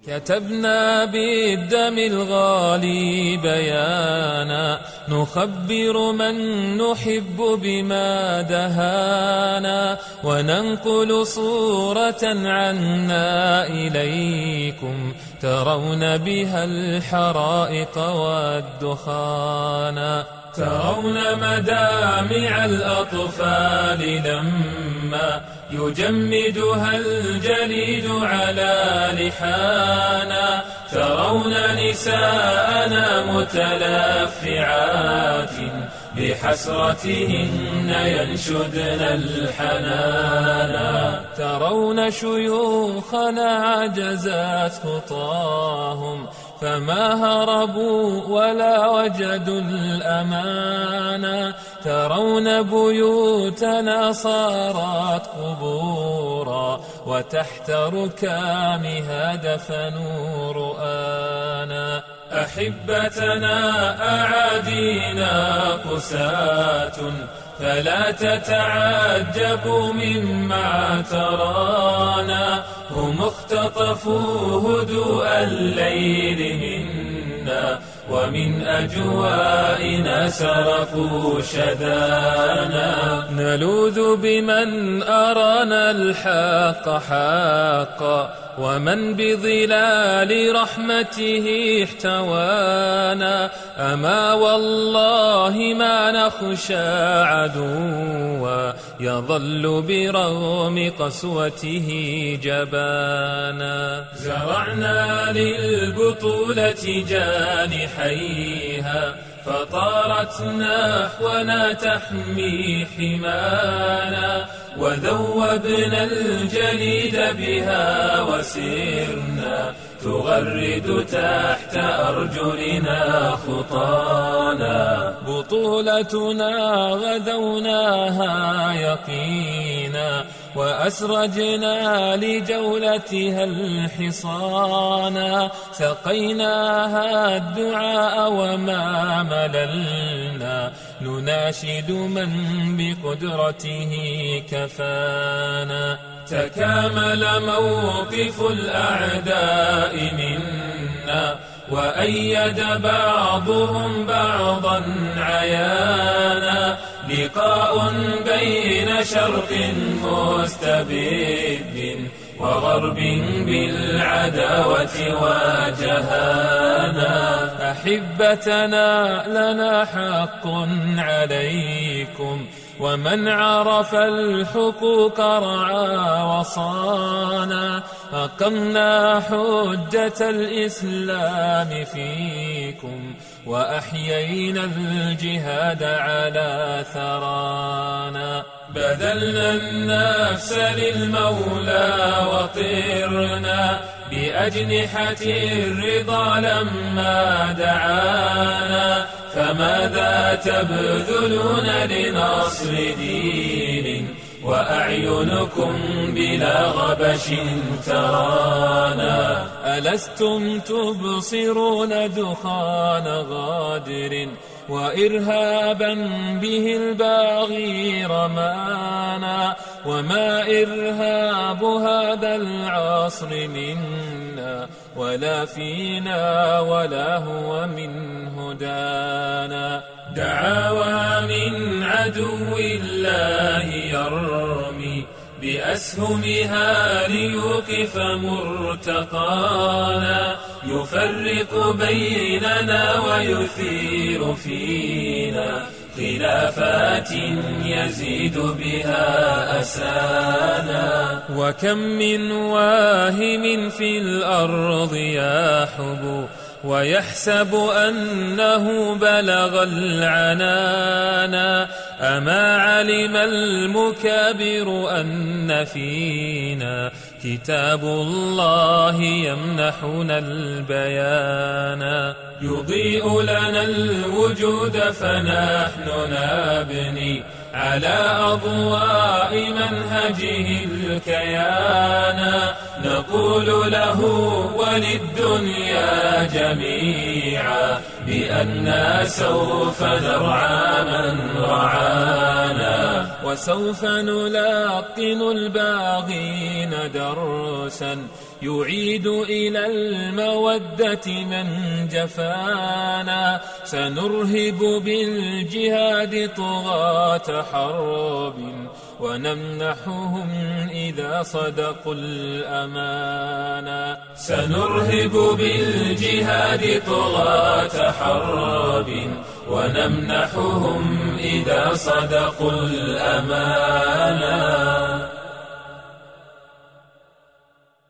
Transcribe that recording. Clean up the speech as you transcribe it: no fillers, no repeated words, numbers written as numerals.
كتبنا بالدم الغالي بيانا نخبر من نحب بما دهانا وننقل صورة عنا إليكم ترون بها الحرائق والدخان ترون مدامع الأطفال لما يجمدها الجليد على لحانا ترون نساءنا متلفعات بحسرتهن ينشدن الحنانا ترون شيوخنا عجزت خطاهم فما هربوا ولا وجدوا الأمانا ترون بيوتنا صارت قبورا وتحت ركامها دفنوا رؤانا أحبتنا أعادينا قساة فلا تتعجبوا مما ترانا هم اختطفوا هدوء الليل منا ومن أجوائنا سرقوا شدانا نلوذ بمن أرانا الحق حقا ومن بظلال رحمته احتوانا أما والله ما نخشى عدوا يظل برغم قسوته جبانا زرعنا للبطولة جانحيها فطارت نحونا تحمي حمانا وذوبنا الجليد بها وسرنا تغرد تحت أرجلنا خطانا بطولتنا غدوناها يقينا وأسرجنا لجولتها الحصانا سقيناها الدعاء وما مللنا نناشد من بقدرته كفانا تكامل موقف الأعداء منا وأيد بعضهم بعضا عيانا لقاء بين شرق مستبد وغرب بالعداوة واجهانا أحبتنا لنا حق عليكم ومن عرف الحقوق رعى وصانا أقمنا حجة الإسلام فيكم وأحيينا الجهاد على ثرانا بذلنا النفس للمولى وطرنا بأجنحة الرضا لما دعانا فماذا تبذلون لنصر دين وأعينكم بلا غبش ترانا ألستم تبصرون دخان غادر وإرهابا به الباغي رمانا وما إرهاب هذا العصر منا ولا فينا ولا هو من هدانا دعاوى من عدو الله يرمي بأسهمها ليوقف مرتقانا يفرق بيننا ويثير فينا خلافات يزيد بها أسانا وكم من واهم في الأرض يحبو ويحسب أنه بلغ العنانا أما علم المكابر أن فينا كتاب الله يمنحنا البيانا يضيء لنا الوجود فنحن نبني على أضواء منهجه الكيانا نقول له وللدنيا جميعا بأننا سوف نرعى من رعانا وسوف نلاقن الباغين درسا يعيد إلى المودة من جفانا. سنرهب بالجهاد طغاة حرب ونمنحهم إذا صدقوا الأمانة. سنرهب بالجهاد طغاة حرب ونمنحهم إذا صدقوا الأمانة.